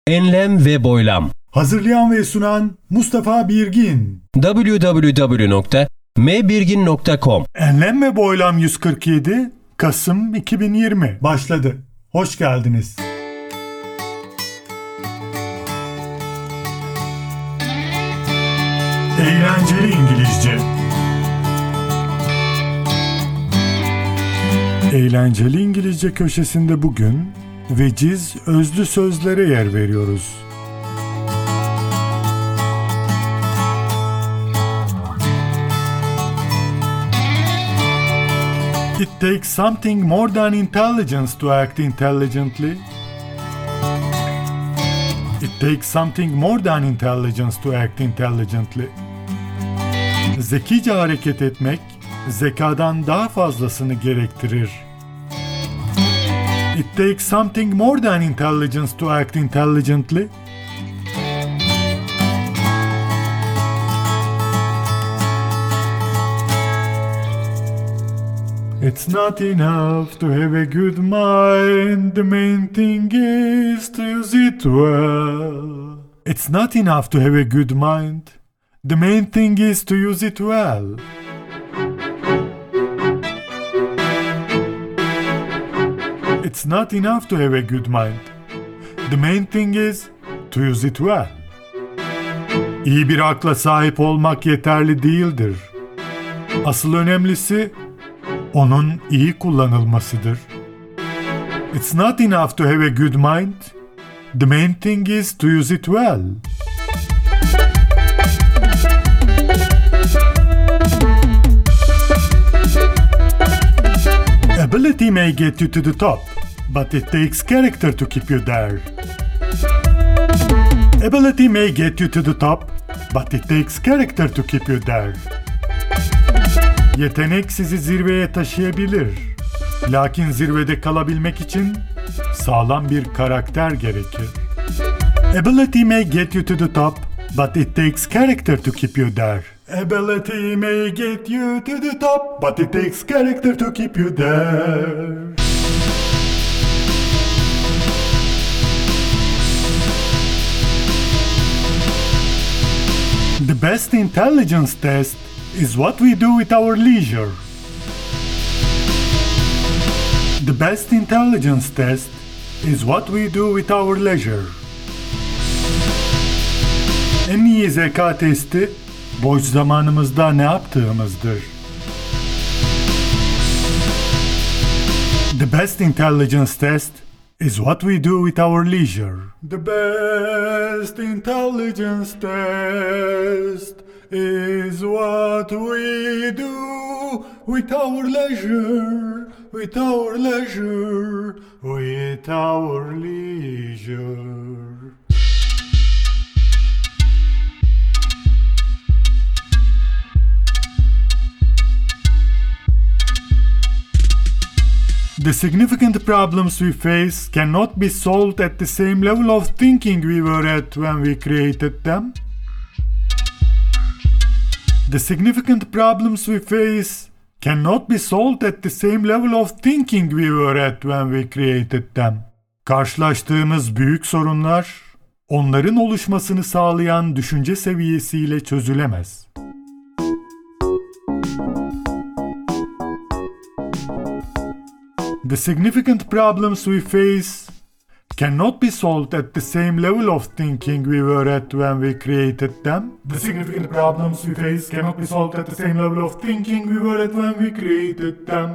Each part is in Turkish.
Enlem ve boylam. Hazırlayan ve sunan Mustafa Birgin. www.mbirgin.com. Enlem ve Boylam 147 Kasım 2020 başladı. Hoş geldiniz. Eğlenceli İngilizce. Eğlenceli İngilizce köşesinde bugün veciz özlü sözlere yer veriyoruz. It takes something more than intelligence to act intelligently. It takes something more than intelligence to act intelligently. Zekice hareket etmek, zekadan daha fazlasını gerektirir. It takes something more than intelligence to act intelligently. It's not enough to have a good mind, the main thing is to use it well. It's not enough to have a good mind, the main thing is to use it well. It's not enough to have a good mind, the main thing is to use it well. İyi bir akla sahip olmak yeterli değildir. Asıl önemlisi onun iyi kullanılmasıdır. It's not enough to have a good mind. The main thing is to use it well. Ability may get you to the top, but it takes character to keep you there. Ability may get you to the top, but it takes character to keep you there. Yetenek sizi zirveye taşıyabilir. Lakin zirvede kalabilmek için sağlam bir karakter gerekir. Ability may get you to the top, but it takes character to keep you there. Ability may get you to the top, but it takes character to keep you there. The best intelligence test is what we do with our leisure. The best intelligence test is what we do with our leisure. En iyi zeka testi, boş zamanımızda ne yaptığımızdır. The best intelligence test is what we do with our leisure. The best intelligence test is what we do with our leisure, with our leisure, with our leisure. The significant problems we face cannot be solved at the same level of thinking we were at when we created them. The significant problems we face cannot be solved at the same level of thinking we were at when we created them. Karşılaştığımız büyük sorunlar, onların oluşmasını sağlayan düşünce seviyesiyle çözülemez. The significant problems we face cannot be solved at the same level of thinking we were at when we created them. The significant problems we face cannot be solved at the same level of thinking we were at when we created them.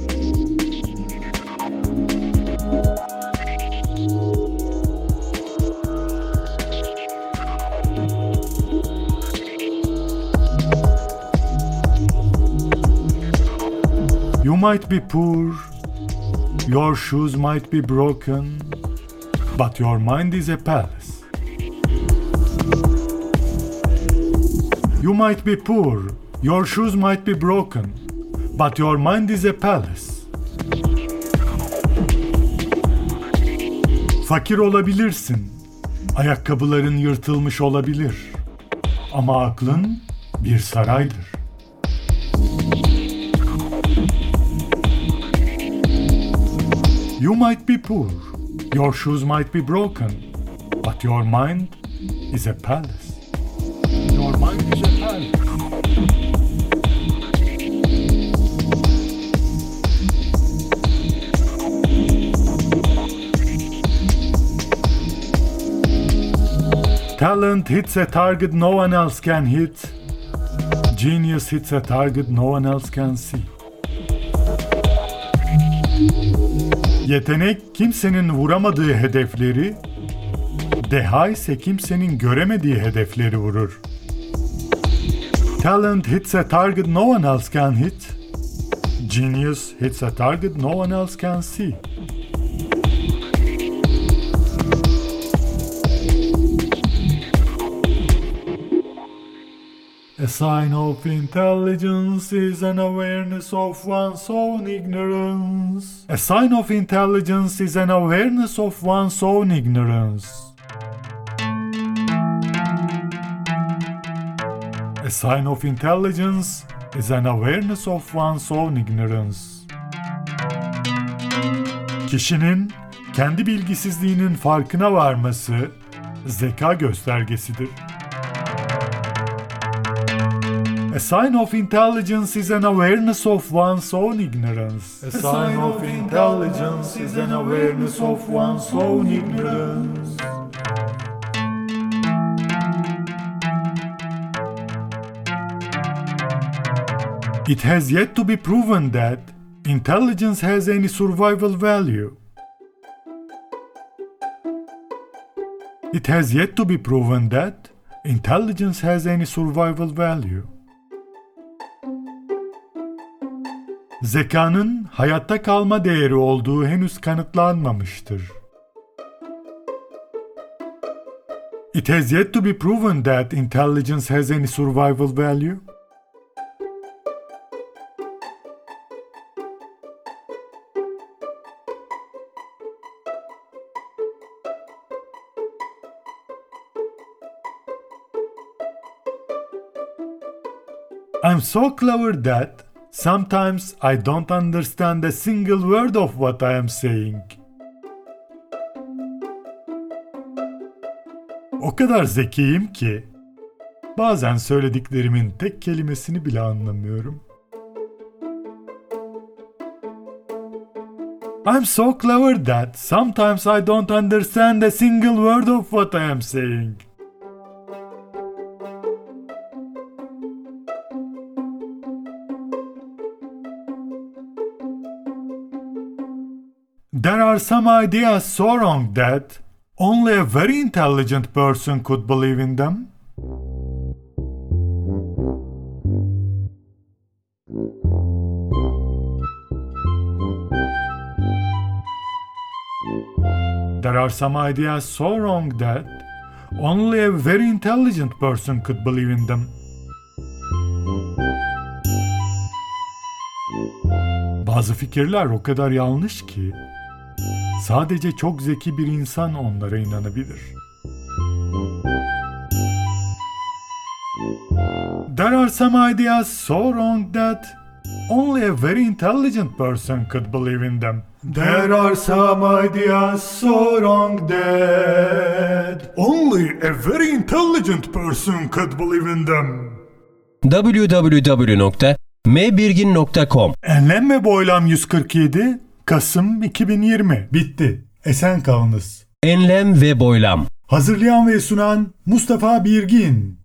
You might be poor, your shoes might be broken, but your mind is a palace. You might be poor, your shoes might be broken, but your mind is a palace. Fakir olabilirsin, ayakkabıların yırtılmış olabilir, ama aklın bir saraydır. You might be poor, your shoes might be broken, But your mind is a palace. Your mind is a palace. Talent hits a target no one else can hit. Genius hits a target no one else can see. Yetenek kimsenin vuramadığı hedefleri, deha ise kimsenin göremediği hedefleri vurur. Talent hits a target no one else can hit. Genius hits a target no one else can see. A sign of intelligence is an awareness of one's own ignorance. A sign of intelligence is an awareness of one's own ignorance. A sign of intelligence is an awareness of one's own ignorance. Kişinin kendi bilgisizliğinin farkına varması zeka göstergesidir. A sign of intelligence is an awareness of one's own ignorance. A sign of intelligence is an awareness of one's own ignorance. It has yet to be proven that intelligence has any survival value. It has yet to be proven that intelligence has any survival value. Zekanın hayatta kalma değeri olduğu henüz kanıtlanmamıştır. It has yet to be proven that intelligence has any survival value. I'm so clever that sometimes I don't understand a single word of what I am saying. O kadar zekiyim ki bazen söylediklerimin tek kelimesini bile anlamıyorum. I'm so clever that sometimes I don't understand a single word of what I am saying. There are some ideas so wrong that only a very intelligent person could believe in them. There are some ideas so wrong that only a very intelligent person could believe in them. Bazı fikirler o kadar yanlış ki sadece çok zeki bir insan onlara inanabilir. There are some ideas so wrong that only a very intelligent person could believe in them. There are some ideas so wrong that only a very intelligent person could believe in them. www.mbirgin.com Enlem ve Boylam 147 Kasım 2020 bitti. Esen kalınız. Enlem ve Boylam. Hazırlayan ve sunan Mustafa Birgin.